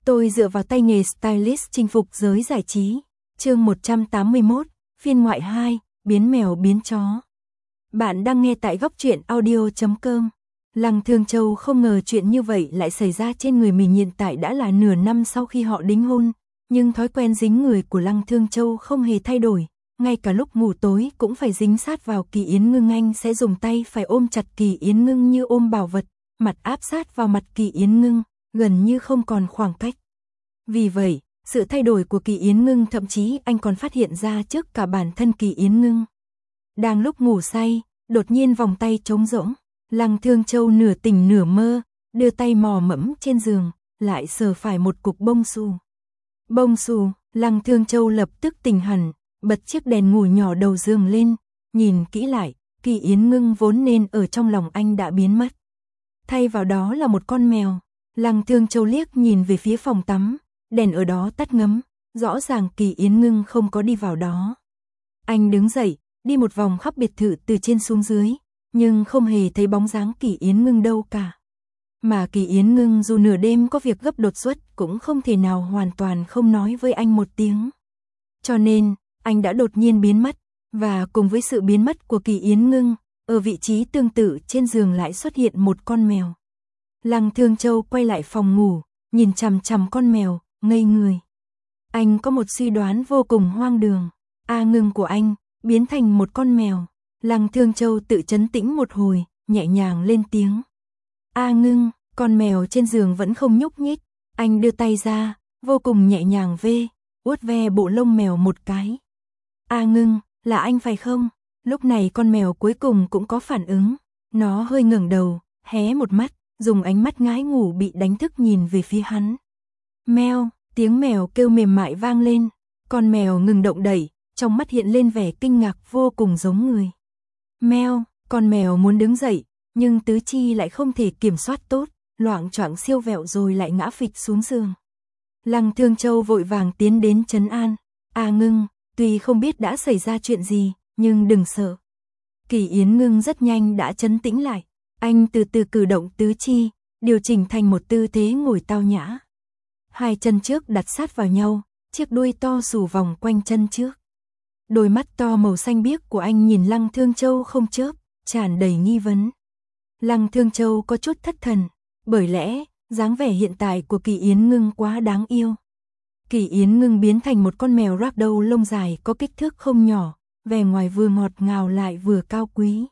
Tôi dựa vào tay nghề stylist chinh phục giới giải trí. Chương 181, phiên ngoại 2, biến mèo biến chó. Bạn đang nghe tại góc audio.com. Lăng Thương Châu không ngờ chuyện như vậy lại xảy ra trên người mình. Hiện tại đã là nửa năm sau khi họ đính hôn, nhưng thói quen dính người của Lăng Thương Châu không hề thay đổi. Ngay cả lúc ngủ tối cũng phải dính sát vào Kỳ Yến Ngưng. Anh sẽ dùng tay phải ôm chặt Kỳ Yến Ngưng như ôm bảo vật, mặt áp sát vào mặt Kỳ Yến Ngưng, gần như không còn khoảng cách. Vì vậy, sự thay đổi của Kỳ Yến Ngưng thậm chí anh còn phát hiện ra trước cả bản thân Kỳ Yến Ngưng. Đang lúc ngủ say, đột nhiên vòng tay trống rỗng, Lăng Thương Châu nửa tỉnh nửa mơ, đưa tay mò mẫm trên giường, lại sờ phải một cục bông xù. Bông xù, Lăng Thương Châu lập tức tỉnh hẳn, bật chiếc đèn ngủ nhỏ đầu giường lên, nhìn kỹ lại, Kỳ Yến Ngưng vốn nên ở trong lòng anh đã biến mất. Thay vào đó là một con mèo. Lăng Thương Châu liếc nhìn về phía phòng tắm, đèn ở đó tắt ngấm, rõ ràng Kỳ Yến Ngưng không có đi vào đó. Anh đứng dậy, đi một vòng khắp biệt thự từ trên xuống dưới, nhưng không hề thấy bóng dáng Kỳ Yến Ngưng đâu cả. Mà Kỳ Yến Ngưng dù nửa đêm có việc gấp đột xuất cũng không thể nào hoàn toàn không nói với anh một tiếng. Cho nên, anh đã đột nhiên biến mất, và cùng với sự biến mất của Kỳ Yến Ngưng, ở vị trí tương tự trên giường lại xuất hiện một con mèo. Lăng Thương Châu quay lại phòng ngủ, nhìn chằm chằm con mèo, ngây người. Anh có một suy đoán vô cùng hoang đường. A Ngưng của anh biến thành một con mèo. Lăng Thương Châu tự trấn tĩnh một hồi, nhẹ nhàng lên tiếng. A Ngưng, con mèo trên giường vẫn không nhúc nhích. Anh đưa tay ra, vô cùng nhẹ nhàng vuốt ve bộ lông mèo một cái. A Ngưng, là anh phải không? Lúc này con mèo cuối cùng cũng có phản ứng. Nó hơi ngẩng đầu, hé một mắt, dùng ánh mắt ngái ngủ bị đánh thức nhìn về phía hắn. Mèo, tiếng mèo kêu mềm mại vang lên. Con mèo ngừng động đậy, trong mắt hiện lên vẻ kinh ngạc vô cùng giống người. Mèo, con mèo muốn đứng dậy, nhưng tứ chi lại không thể kiểm soát tốt, loạng choạng siêu vẹo rồi lại ngã phịch xuống giường. Lăng Thương Châu vội vàng tiến đến trấn an. A Ngưng, tuy không biết đã xảy ra chuyện gì, nhưng đừng sợ. Kỳ Yến Ngưng rất nhanh đã trấn tĩnh lại. Anh từ từ cử động tứ chi, điều chỉnh thành một tư thế ngồi tao nhã. Hai chân trước đặt sát vào nhau, chiếc đuôi to xù vòng quanh chân trước. Đôi mắt to màu xanh biếc của anh nhìn Lăng Thương Châu không chớp, tràn đầy nghi vấn. Lăng Thương Châu có chút thất thần, bởi lẽ, dáng vẻ hiện tại của Kỳ Yến Ngưng quá đáng yêu. Kỳ Yến Ngưng biến thành một con mèo ragdoll lông dài có kích thước không nhỏ, vẻ ngoài vừa ngọt ngào lại vừa cao quý.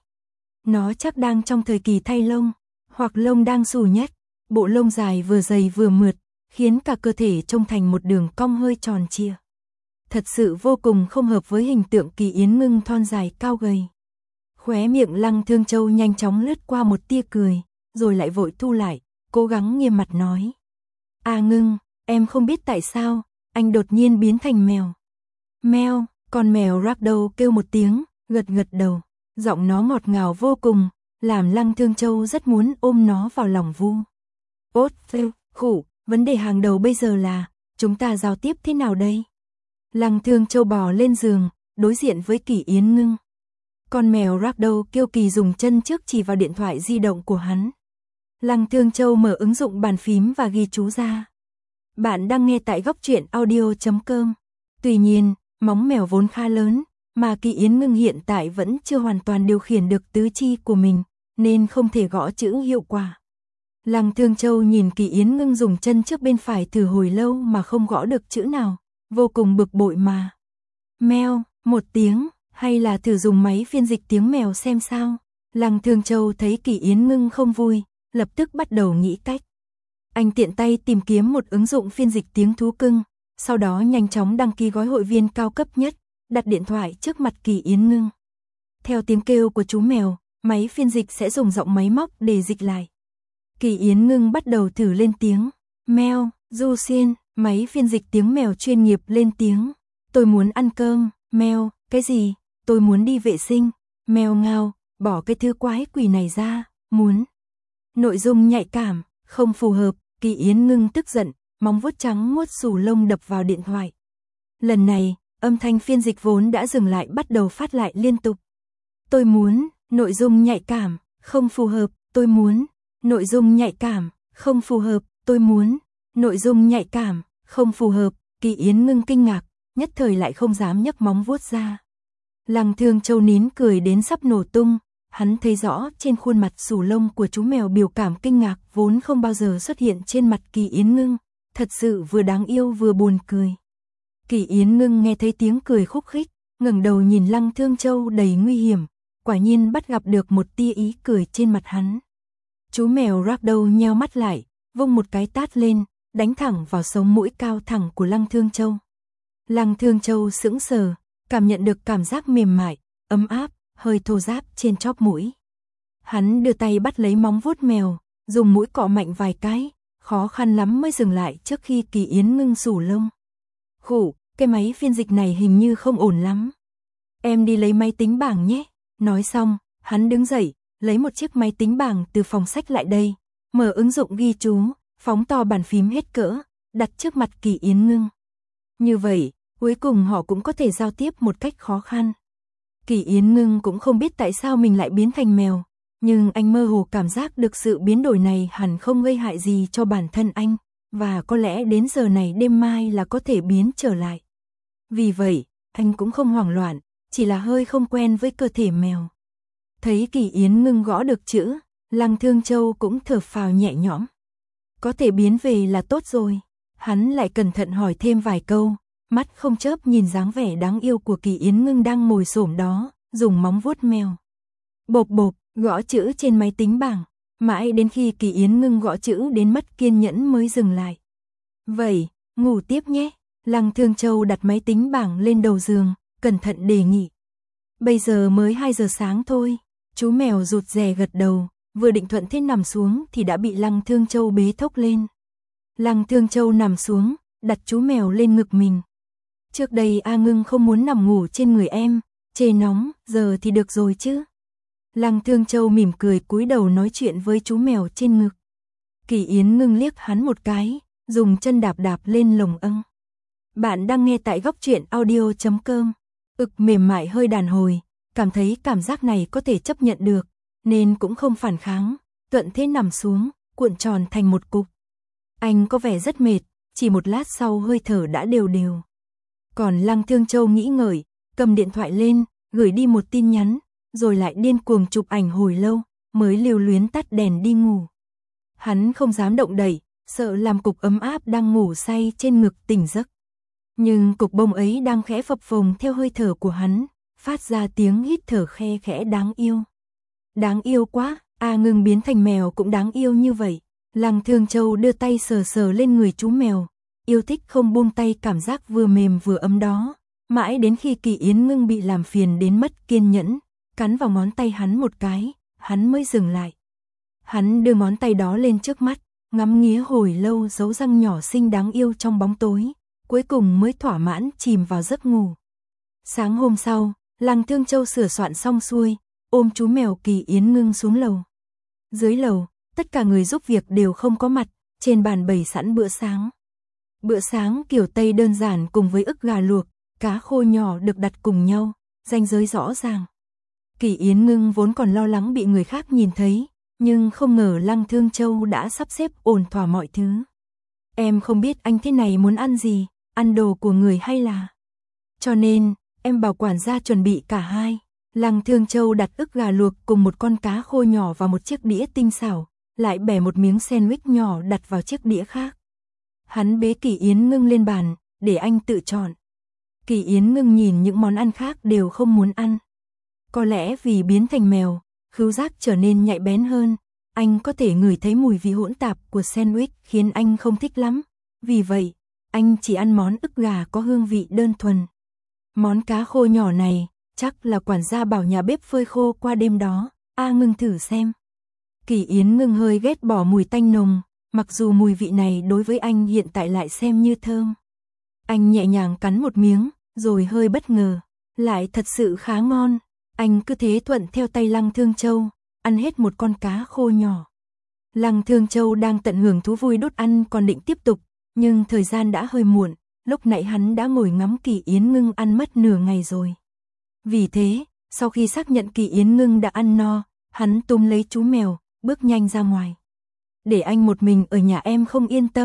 Nó chắc đang trong thời kỳ thay lông, hoặc lông đang xù nhách, bộ lông dài vừa dày vừa mượt, khiến cả cơ thể trông thành một đường cong hơi tròn trịa. Thật sự vô cùng không hợp với hình tượng Kỳ Yến Ngưng thon dài cao gầy. Khóe miệng Lăng Thương Châu nhanh chóng lướt qua một tia cười, rồi lại vội thu lại, cố gắng nghiêm mặt nói. A Ngưng, em không biết tại sao, anh đột nhiên biến thành mèo. Mèo, con mèo ragdoll kêu một tiếng, gật gật đầu, giọng nó ngọt ngào vô cùng, làm Lăng Thương Châu rất muốn ôm nó vào lòng vu. Khủ, vấn đề hàng đầu bây giờ là, chúng ta giao tiếp thế nào đây? Lăng Thương Châu bò lên giường, đối diện với Kỳ Yến Ngưng. Con mèo ragdoll kêu kỳ dùng chân trước chỉ vào điện thoại di động của hắn. Lăng Thương Châu mở ứng dụng bàn phím và ghi chú ra. Bạn đang nghe tại góc audio.com. Tuy nhiên, móng mèo vốn khá lớn, mà Kỳ Yến Ngưng hiện tại vẫn chưa hoàn toàn điều khiển được tứ chi của mình, nên không thể gõ chữ hiệu quả. Lăng Thương Châu nhìn Kỳ Yến Ngưng dùng chân trước bên phải thử hồi lâu mà không gõ được chữ nào, vô cùng bực bội mà. Mèo, một tiếng, hay là thử dùng máy phiên dịch tiếng mèo xem sao? Lăng Thương Châu thấy Kỳ Yến Ngưng không vui, lập tức bắt đầu nghĩ cách. Anh tiện tay tìm kiếm một ứng dụng phiên dịch tiếng thú cưng, sau đó nhanh chóng đăng ký gói hội viên cao cấp nhất, đặt điện thoại trước mặt Kỳ Yến Ngưng. Theo tiếng kêu của chú mèo, máy phiên dịch sẽ dùng giọng máy móc để dịch lại. Kỳ Yến Ngưng bắt đầu thử lên tiếng. Mèo, Du Xiên, máy phiên dịch tiếng mèo chuyên nghiệp lên tiếng. Tôi muốn ăn cơm. Mèo, cái gì? Tôi muốn đi vệ sinh. Mèo ngao, bỏ cái thứ quái quỷ này ra. Muốn. Nội dung nhạy cảm, không phù hợp. Kỳ Yến Ngưng tức giận, móng vuốt trắng muốt xù lông đập vào điện thoại. Lần này, âm thanh phiên dịch vốn đã dừng lại bắt đầu phát lại liên tục. Tôi muốn, nội dung nhạy cảm, không phù hợp, tôi muốn. Nội dung nhạy cảm, không phù hợp, tôi muốn. Nội dung nhạy cảm, không phù hợp, Kỳ Yến Ngưng kinh ngạc, nhất thời lại không dám nhấc móng vuốt ra. Lăng Thương Châu nín cười đến sắp nổ tung, hắn thấy rõ trên khuôn mặt xù lông của chú mèo biểu cảm kinh ngạc vốn không bao giờ xuất hiện trên mặt Kỳ Yến Ngưng, thật sự vừa đáng yêu vừa buồn cười. Kỳ Yến Ngưng nghe thấy tiếng cười khúc khích, ngẩng đầu nhìn Lăng Thương Châu đầy nguy hiểm, quả nhiên bắt gặp được một tia ý cười trên mặt hắn. Chú mèo Ragdoll nheo mắt lại, vung một cái tát lên, đánh thẳng vào sống mũi cao thẳng của Lăng Thương Châu. Lăng Thương Châu sững sờ, cảm nhận được cảm giác mềm mại, ấm áp, hơi thô ráp trên chóp mũi. Hắn đưa tay bắt lấy móng vuốt mèo, dùng mũi cọ mạnh vài cái, khó khăn lắm mới dừng lại trước khi Kỳ Yến Ngưng rủ lông. Khụ, cái máy phiên dịch này hình như không ổn lắm. Em đi lấy máy tính bảng nhé. Nói xong, hắn đứng dậy, lấy một chiếc máy tính bảng từ phòng sách lại đây, mở ứng dụng ghi chú, phóng to bàn phím hết cỡ, đặt trước mặt Kỳ Yến Ngưng. Như vậy, cuối cùng họ cũng có thể giao tiếp một cách khó khăn. Kỳ Yến Ngưng cũng không biết tại sao mình lại biến thành mèo, nhưng anh mơ hồ cảm giác được sự biến đổi này hẳn không gây hại gì cho bản thân anh, và có lẽ đến giờ này đêm mai là có thể biến trở lại. Vì vậy, anh cũng không hoảng loạn, chỉ là hơi không quen với cơ thể mèo. Thấy Kỳ Yến Ngưng gõ được chữ, Lăng Thương Châu cũng thở phào nhẹ nhõm. Có thể biến về là tốt rồi. Hắn lại cẩn thận hỏi thêm vài câu, mắt không chớp nhìn dáng vẻ đáng yêu của Kỳ Yến Ngưng đang ngồi xổm đó, dùng móng vuốt mèo. Bộp bộp, gõ chữ trên máy tính bảng, mãi đến khi Kỳ Yến Ngưng gõ chữ đến mất kiên nhẫn mới dừng lại. Vậy, ngủ tiếp nhé. Lăng Thương Châu đặt máy tính bảng lên đầu giường, cẩn thận đề nghị. Bây giờ mới 2 giờ sáng thôi. Chú mèo rụt rè gật đầu, vừa định thuận thế nằm xuống thì đã bị Lăng Thương Châu bế thốc lên. Lăng Thương Châu nằm xuống, đặt chú mèo lên ngực mình. Trước đây A Ngưng không muốn nằm ngủ trên người em, chê nóng, giờ thì được rồi chứ. Lăng Thương Châu mỉm cười cúi đầu nói chuyện với chú mèo trên ngực. Kỳ Yến Ngưng liếc hắn một cái, dùng chân đạp đạp lên lồng âng. Bạn đang nghe tại góc truyện audio.com. Ực mềm mại hơi đàn hồi, cảm thấy cảm giác này có thể chấp nhận được, nên cũng không phản kháng, thuận thế nằm xuống, cuộn tròn thành một cục. Anh có vẻ rất mệt, chỉ một lát sau hơi thở đã đều đều. Còn Lăng Thương Châu nghĩ ngợi, cầm điện thoại lên, gửi đi một tin nhắn, rồi lại điên cuồng chụp ảnh hồi lâu, mới lưu luyến tắt đèn đi ngủ. Hắn không dám động đậy, sợ làm cục ấm áp đang ngủ say trên ngực tỉnh giấc. Nhưng cục bông ấy đang khẽ phập phồng theo hơi thở của hắn, phát ra tiếng hít thở khe khẽ đáng yêu. Đáng yêu quá, A Ngưng biến thành mèo cũng đáng yêu như vậy. Lăng Thương Châu đưa tay sờ sờ lên người chú mèo, yêu thích không buông tay cảm giác vừa mềm vừa ấm đó, mãi đến khi Kỳ Yến Ngưng bị làm phiền đến mất kiên nhẫn, cắn vào ngón tay hắn một cái, hắn mới dừng lại. Hắn đưa ngón tay đó lên trước mắt, ngắm nghía hồi lâu dấu răng nhỏ xinh đáng yêu trong bóng tối, cuối cùng mới thỏa mãn chìm vào giấc ngủ. Sáng hôm sau, Lăng Thương Châu sửa soạn xong xuôi, ôm chú mèo Kỳ Yến Ngưng xuống lầu. Dưới lầu, tất cả người giúp việc đều không có mặt, trên bàn bày sẵn bữa sáng. Bữa sáng kiểu Tây đơn giản cùng với ức gà luộc, cá khô nhỏ được đặt cùng nhau, ranh giới rõ ràng. Kỳ Yến Ngưng vốn còn lo lắng bị người khác nhìn thấy, nhưng không ngờ Lăng Thương Châu đã sắp xếp ổn thỏa mọi thứ. Em không biết anh thế này muốn ăn gì, ăn đồ của người hay là... Cho nên, em bảo quản gia chuẩn bị cả hai. Lăng Thương Châu đặt ức gà luộc cùng một con cá khô nhỏ vào một chiếc đĩa tinh xảo, lại bẻ một miếng sandwich nhỏ đặt vào chiếc đĩa khác. Hắn bế Kỳ Yến Ngưng lên bàn, để anh tự chọn. Kỳ Yến Ngưng nhìn những món ăn khác đều không muốn ăn. Có lẽ vì biến thành mèo, khứu giác trở nên nhạy bén hơn, anh có thể ngửi thấy mùi vị hỗn tạp của sandwich khiến anh không thích lắm. Vì vậy, anh chỉ ăn món ức gà có hương vị đơn thuần. Món cá khô nhỏ này, chắc là quản gia bảo nhà bếp phơi khô qua đêm đó, A Ngưng thử xem. Kỳ Yến Ngưng hơi ghét bỏ mùi tanh nồng, mặc dù mùi vị này đối với anh hiện tại lại xem như thơm. Anh nhẹ nhàng cắn một miếng, rồi hơi bất ngờ, lại thật sự khá ngon. Anh cứ thế thuận theo tay Lăng Thương Châu, ăn hết một con cá khô nhỏ. Lăng Thương Châu đang tận hưởng thú vui đốt ăn còn định tiếp tục, nhưng thời gian đã hơi muộn, lúc nãy hắn đã ngồi ngắm Kỳ Yến Ngưng ăn mất nửa ngày rồi. Vì thế, sau khi xác nhận Kỳ Yến Ngưng đã ăn no, hắn túm lấy chú mèo, bước nhanh ra ngoài. Để anh một mình ở nhà em không yên tâm,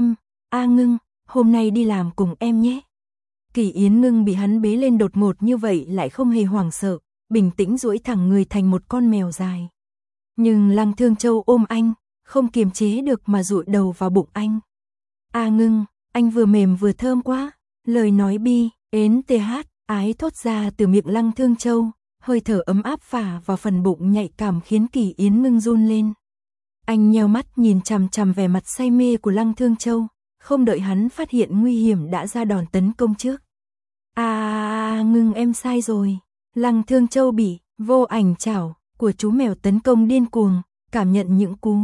A Ngưng, hôm nay đi làm cùng em nhé. Kỳ Yến Ngưng bị hắn bế lên đột ngột như vậy lại không hề hoảng sợ, bình tĩnh duỗi thẳng người thành một con mèo dài. Nhưng Lăng Thương Châu ôm anh, không kiềm chế được mà dụi đầu vào bụng anh. A Ngưng, anh vừa mềm vừa thơm quá, lời nói bi, ến th, ái thốt ra từ miệng Lăng Thương Châu, hơi thở ấm áp phả vào phần bụng nhạy cảm khiến Kỳ Yến Ngưng run lên. Anh nheo mắt nhìn chằm chằm vẻ mặt say mê của Lăng Thương Châu, không đợi hắn phát hiện nguy hiểm đã ra đòn tấn công trước. Ngưng em sai rồi. Lăng Thương Châu bị vô ảnh chảo của chú mèo tấn công điên cuồng, cảm nhận những cú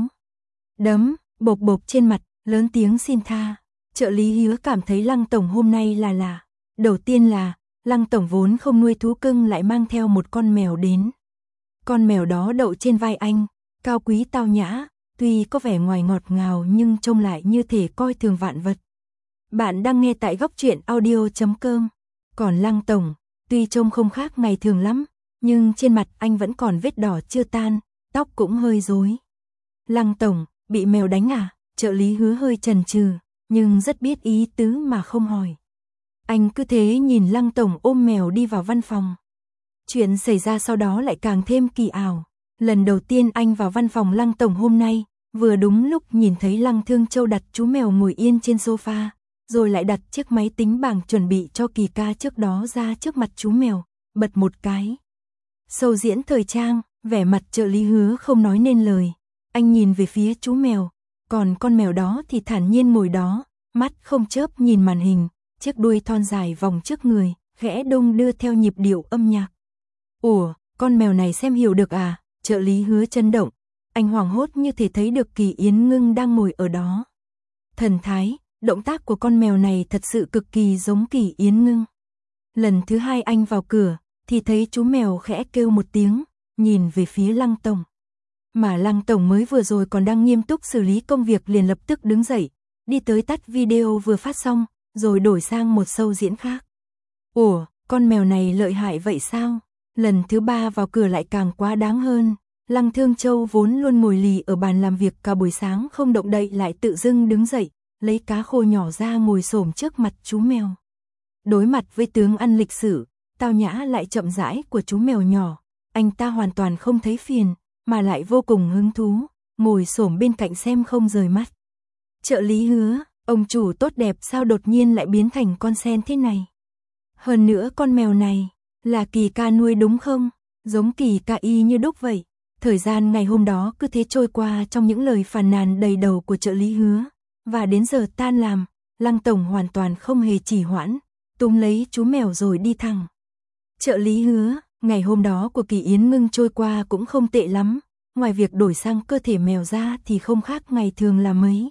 đấm, bộp bộp trên mặt, lớn tiếng xin tha. Trợ lý Hứa cảm thấy Lăng Tổng hôm nay là lạ. Đầu tiên là, Lăng Tổng vốn không nuôi thú cưng lại mang theo một con mèo đến. Con mèo đó đậu trên vai anh, cao quý tao nhã, tuy có vẻ ngoài ngọt ngào nhưng trông lại như thể coi thường vạn vật. Bạn đang nghe tại góc truyện audio.com. Còn Lăng Tổng, tuy trông không khác ngày thường lắm, nhưng trên mặt anh vẫn còn vết đỏ chưa tan, tóc cũng hơi rối. Lăng Tổng, bị mèo đánh à? Trợ lý Hứa hơi chần chừ, nhưng rất biết ý tứ mà không hỏi. Anh cứ thế nhìn Lăng Tổng ôm mèo đi vào văn phòng. Chuyện xảy ra sau đó lại càng thêm kỳ ảo. Lần đầu tiên anh vào văn phòng Lăng Tổng hôm nay, vừa đúng lúc nhìn thấy Lăng Thương Châu đặt chú mèo ngồi yên trên sofa, rồi lại đặt chiếc máy tính bảng chuẩn bị cho Kỳ ca trước đó ra trước mặt chú mèo, bật một cái. Show diễn thời trang, vẻ mặt trợ lý Hứa không nói nên lời. Anh nhìn về phía chú mèo, còn con mèo đó thì thản nhiên ngồi đó, mắt không chớp nhìn màn hình, chiếc đuôi thon dài vòng trước người, khẽ đung đưa theo nhịp điệu âm nhạc. Ủa, con mèo này xem hiểu được à? Trợ lý Hứa chấn động, anh hoảng hốt như thể thấy được Kỳ Yến Ngưng đang ngồi ở đó. Thần thái, động tác của con mèo này thật sự cực kỳ giống Kỳ Yến Ngưng. Lần thứ hai anh vào cửa, thì thấy chú mèo khẽ kêu một tiếng, nhìn về phía Lăng Tổng. Mà Lăng Tổng mới vừa rồi còn đang nghiêm túc xử lý công việc liền lập tức đứng dậy, đi tới tắt video vừa phát xong, rồi đổi sang một show diễn khác. Ủa, con mèo này lợi hại vậy sao? Lần thứ ba vào cửa lại càng quá đáng hơn. Lăng Thương Châu vốn luôn ngồi lì ở bàn làm việc cả buổi sáng không động đậy lại tự dưng đứng dậy, lấy cá khô nhỏ ra ngồi xổm trước mặt chú mèo. Đối mặt với tướng ăn lịch sử, tao nhã lại chậm rãi của chú mèo nhỏ, anh ta hoàn toàn không thấy phiền, mà lại vô cùng hứng thú, ngồi xổm bên cạnh xem không rời mắt. Trợ lý Hứa, ông chủ tốt đẹp sao đột nhiên lại biến thành con sen thế này? Hơn nữa con mèo này, là Kỳ ca nuôi đúng không? Giống Kỳ ca y như đúc vậy. Thời gian ngày hôm đó cứ thế trôi qua trong những lời phàn nàn đầy đầu của trợ lý Hứa. Và đến giờ tan làm, Lăng Tổng hoàn toàn không hề trì hoãn, túm lấy chú mèo rồi đi thẳng. Trợ lý Hứa, ngày hôm đó của Kỳ Yến Ngưng trôi qua cũng không tệ lắm, ngoài việc đổi sang cơ thể mèo ra thì không khác ngày thường là mấy.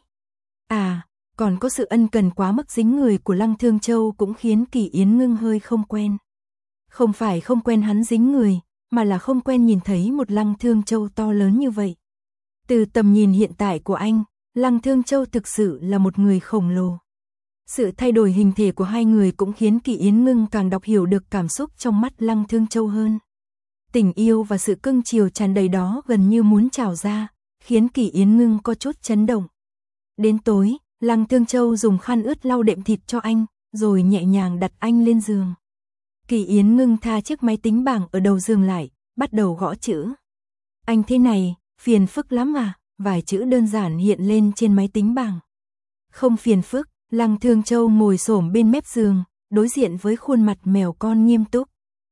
À, còn có sự ân cần quá mức dính người của Lăng Thương Châu cũng khiến Kỳ Yến Ngưng hơi không quen. Không phải không quen hắn dính người, mà là không quen nhìn thấy một Lăng Thương Châu to lớn như vậy. Từ tầm nhìn hiện tại của anh, Lăng Thương Châu thực sự là một người khổng lồ. Sự thay đổi hình thể của hai người cũng khiến Kỳ Yến Ngưng càng đọc hiểu được cảm xúc trong mắt Lăng Thương Châu hơn. Tình yêu và sự cưng chiều tràn đầy đó gần như muốn trào ra, khiến Kỳ Yến Ngưng có chút chấn động. Đến tối, Lăng Thương Châu dùng khăn ướt lau đệm thịt cho anh, rồi nhẹ nhàng đặt anh lên giường. Kỳ Yến Ngưng tha chiếc máy tính bảng ở đầu giường lại, bắt đầu gõ chữ. Anh thế này, phiền phức lắm à? Vài chữ đơn giản hiện lên trên máy tính bảng. Không phiền phức, Lăng Thương Châu ngồi xổm bên mép giường, đối diện với khuôn mặt mèo con nghiêm túc.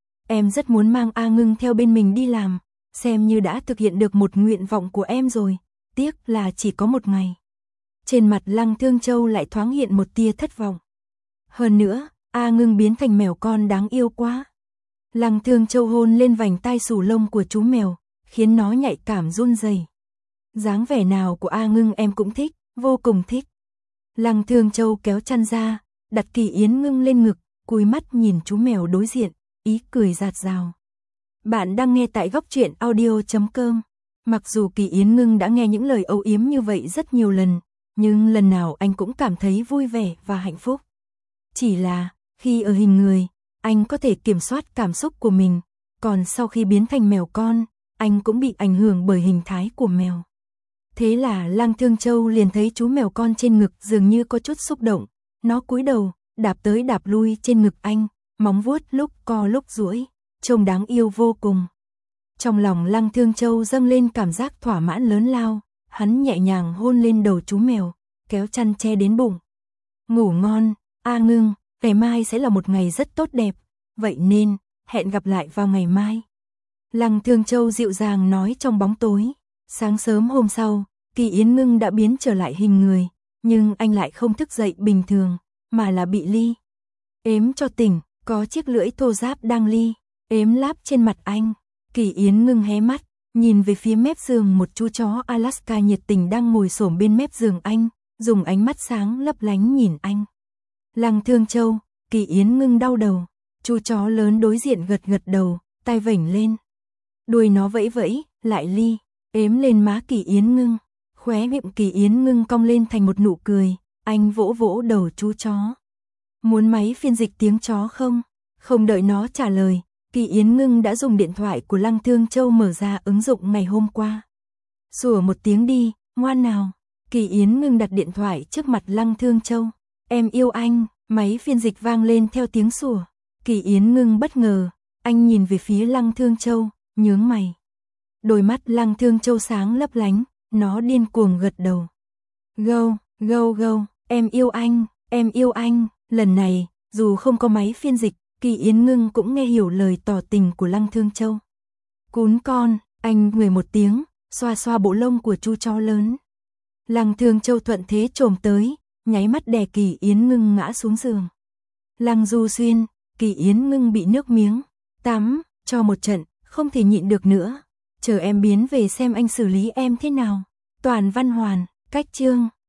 Em rất muốn mang A Ngưng theo bên mình đi làm, xem như đã thực hiện được một nguyện vọng của em rồi, tiếc là chỉ có một ngày. Trên mặt Lăng Thương Châu lại thoáng hiện một tia thất vọng. Hơn nữa, A Ngưng biến thành mèo con đáng yêu quá. Lăng Thương Châu hôn lên vành tai xù lông của chú mèo, khiến nó nhạy cảm run rẩy. Dáng vẻ nào của A Ngưng em cũng thích, vô cùng thích. Lăng Thương Châu kéo chăn ra, đặt Kỳ Yến Ngưng lên ngực, cúi mắt nhìn chú mèo đối diện, ý cười rạt rào. Bạn đang nghe tại góc truyện audio.com. Mặc dù Kỳ Yến Ngưng đã nghe những lời âu yếm như vậy rất nhiều lần, nhưng lần nào anh cũng cảm thấy vui vẻ và hạnh phúc. Chỉ là, khi ở hình người, anh có thể kiểm soát cảm xúc của mình, còn sau khi biến thành mèo con, anh cũng bị ảnh hưởng bởi hình thái của mèo. Thế là Lăng Thương Châu liền thấy chú mèo con trên ngực dường như có chút xúc động, nó cúi đầu, đạp tới đạp lui trên ngực anh, móng vuốt lúc co lúc duỗi, trông đáng yêu vô cùng. Trong lòng Lăng Thương Châu dâng lên cảm giác thỏa mãn lớn lao, hắn nhẹ nhàng hôn lên đầu chú mèo, kéo chăn che đến bụng. Ngủ ngon, A Ngưng, ngày mai sẽ là một ngày rất tốt đẹp, vậy nên, hẹn gặp lại vào ngày mai. Lăng Thương Châu dịu dàng nói trong bóng tối. Sáng sớm hôm sau, Kỳ Yến Ngưng đã biến trở lại hình người, nhưng anh lại không thức dậy bình thường, mà là bị Ly ếm cho tỉnh, có chiếc lưỡi thô ráp đang Ly ếm láp trên mặt anh. Kỳ Yến Ngưng hé mắt, nhìn về phía mép giường một chú chó Alaska nhiệt tình đang ngồi xổm bên mép giường anh, dùng ánh mắt sáng lấp lánh nhìn anh. Lăng Thương Châu, Kỳ Yến Ngưng đau đầu, chú chó lớn đối diện gật gật đầu, tai vểnh lên. Đuôi nó vẫy vẫy, lại Ly ếm lên má Kỳ Yến Ngưng, khóe miệng Kỳ Yến Ngưng cong lên thành một nụ cười, anh vỗ vỗ đầu chú chó. Muốn máy phiên dịch tiếng chó không? Không đợi nó trả lời, Kỳ Yến Ngưng đã dùng điện thoại của Lăng Thương Châu mở ra ứng dụng ngày hôm qua. Sủa một tiếng đi, ngoan nào. Kỳ Yến Ngưng đặt điện thoại trước mặt Lăng Thương Châu. Em yêu anh, máy phiên dịch vang lên theo tiếng sủa. Kỳ Yến Ngưng bất ngờ, anh nhìn về phía Lăng Thương Châu, nhướng mày. Đôi mắt Lăng Thương Châu sáng lấp lánh, nó điên cuồng gật đầu. Go, go, go, em yêu anh, lần này, dù không có máy phiên dịch, Kỳ Yến Ngưng cũng nghe hiểu lời tỏ tình của Lăng Thương Châu. Cún con, anh người một tiếng, xoa xoa bộ lông của chú chó lớn. Lăng Thương Châu thuận thế trồm tới, nháy mắt đè Kỳ Yến Ngưng ngã xuống giường. Lăng Du Xuyên, Kỳ Yến Ngưng bị nước miếng, tắm, cho một trận, không thể nhịn được nữa. Chờ em biến về xem anh xử lý em thế nào. Toàn Văn Hoàn, cách chương